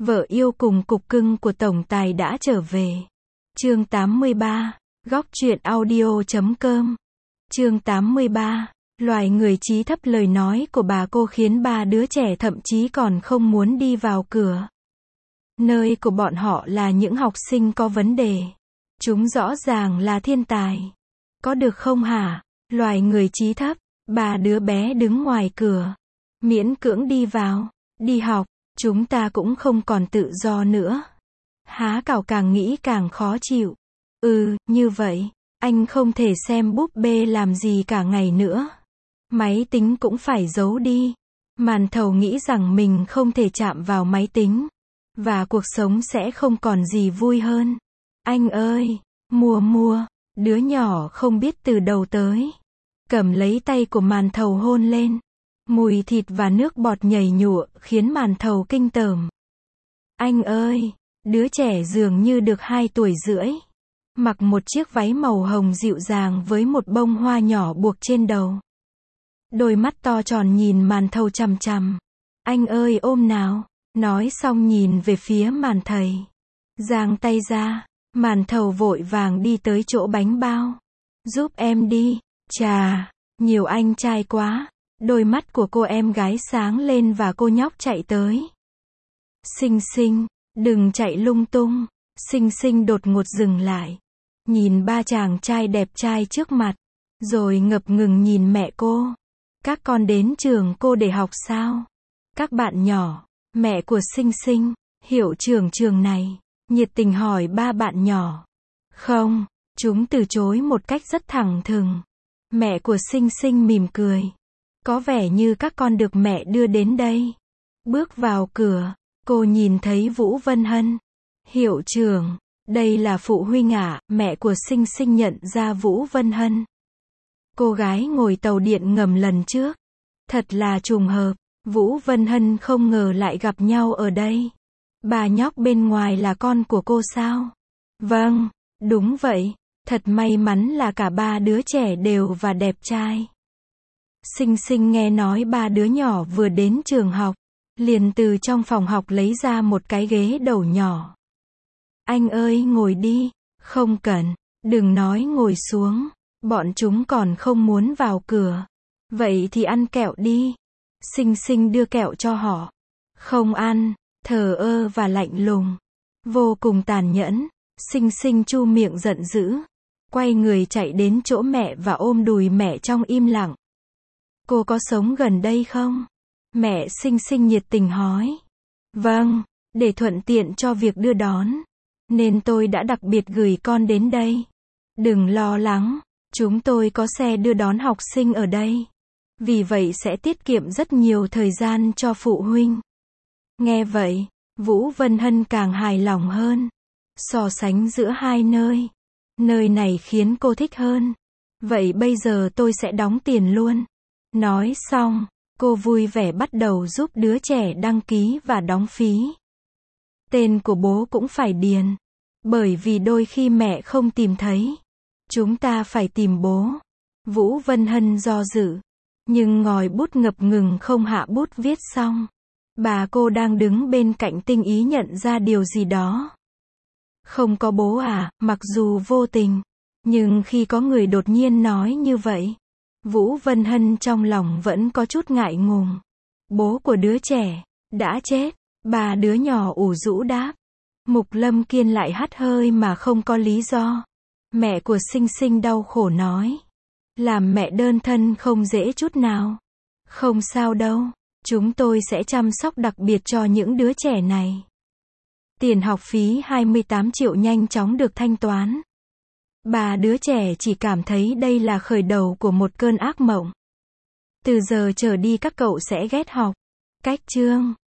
Vợ yêu cùng cục cưng của tổng tài đã trở về. Chương 83. Góc truyện audio.com. Chương 83. Loài người trí thấp. Lời nói của bà cô khiến ba đứa trẻ thậm chí còn không muốn đi vào cửa. Nơi của bọn họ là những học sinh có vấn đề. Chúng rõ ràng là thiên tài. Có được không hả? Loài người trí thấp. Ba đứa bé đứng ngoài cửa. Miễn cưỡng đi vào. Đi học. Chúng ta cũng không còn tự do nữa. Há cảo càng nghĩ càng khó chịu. Như vậy, anh không thể xem búp bê làm gì cả ngày nữa. Máy tính cũng phải giấu đi. Màn thầu nghĩ rằng mình không thể chạm vào máy tính. Và cuộc sống sẽ không còn gì vui hơn. Anh ơi, mua. Đứa nhỏ không biết từ đầu tới. Cầm lấy tay của màn thầu hôn lên. Mùi thịt và nước bọt nhảy nhụa khiến màn thầu kinh tởm. Anh ơi, đứa trẻ dường như được 2 tuổi rưỡi. Mặc một chiếc váy màu hồng dịu dàng với một bông hoa nhỏ buộc trên đầu. Đôi mắt to tròn nhìn màn thầu chằm chằm. Anh ơi ôm nào. Nói xong nhìn về phía màn thầy. Giang tay ra. Màn thầu vội vàng đi tới chỗ bánh bao. Giúp em đi. Chà, nhiều anh trai quá. Đôi mắt của cô em gái sáng lên và cô nhóc chạy tới. Xinh xinh, đừng chạy lung tung. Xinh xinh đột ngột dừng lại. Nhìn ba chàng trai đẹp trai trước mặt. Rồi ngập ngừng nhìn mẹ cô. Các con đến trường cô để học sao? Các bạn nhỏ, mẹ của Xinh Xinh, hiệu trưởng trường này, nhiệt tình hỏi ba bạn nhỏ. Không, chúng từ chối một cách rất thẳng thừng. Mẹ của Xinh Xinh mỉm cười. Có vẻ như các con được mẹ đưa đến đây. Bước vào cửa, cô nhìn thấy Vũ Vân Hân. Hiệu trưởng, đây là phụ huynh ạ. Mẹ của Xinh Xinh nhận ra Vũ Vân Hân. Cô gái ngồi tàu điện ngầm lần trước. Thật là trùng hợp, Vũ Vân Hân không ngờ lại gặp nhau ở đây. Bà nhóc bên ngoài là con của cô sao? Vâng, đúng vậy. Thật may mắn là cả ba đứa trẻ đều và đẹp trai. Xinh Xinh nghe nói ba đứa nhỏ vừa đến trường học, liền từ trong phòng học lấy ra một cái ghế đầu nhỏ. Anh ơi ngồi đi. Không cần, đừng nói ngồi xuống. Bọn chúng còn không muốn vào cửa. Vậy thì ăn kẹo đi. Xinh Xinh đưa kẹo cho họ. Không ăn, thờ ơ và lạnh lùng. Vô cùng tàn nhẫn. Xinh Xinh chu miệng giận dữ. Quay người chạy đến chỗ mẹ và ôm đùi mẹ trong im lặng. Cô có sống gần đây không? Mẹ Xinh Xinh nhiệt tình hỏi. Vâng, để thuận tiện cho việc đưa đón. Nên tôi đã đặc biệt gửi con đến đây. Đừng lo lắng, chúng tôi có xe đưa đón học sinh ở đây. Vì vậy sẽ tiết kiệm rất nhiều thời gian cho phụ huynh. Nghe vậy, Vũ Vân Hân càng hài lòng hơn. So sánh giữa hai nơi. Nơi này khiến cô thích hơn. Vậy bây giờ tôi sẽ đóng tiền luôn. Nói xong, cô vui vẻ bắt đầu giúp đứa trẻ đăng ký và đóng phí. Tên của bố cũng phải điền. Bởi vì đôi khi mẹ không tìm thấy. Chúng ta phải tìm bố. Vũ Vân Hân do dự. Nhưng ngòi bút ngập ngừng không hạ bút viết xong. Bà cô đang đứng bên cạnh tinh ý nhận ra điều gì đó. Không có bố à, mặc dù vô tình. Nhưng khi có người đột nhiên nói như vậy, Vũ Vân Hân trong lòng vẫn có chút ngại ngùng. Bố của đứa trẻ đã chết. Ba đứa nhỏ ủ rũ đáp. Mục Lâm Kiên lại hắt hơi mà không có lý do. Mẹ của Xinh Xinh đau khổ nói. Làm mẹ đơn thân không dễ chút nào. Không sao đâu. Chúng tôi sẽ chăm sóc đặc biệt cho những đứa trẻ này. Tiền học phí 28 triệu nhanh chóng được thanh toán. Ba đứa trẻ chỉ cảm thấy đây là khởi đầu của một cơn ác mộng. Từ giờ trở đi các cậu sẽ ghét học. Cách chương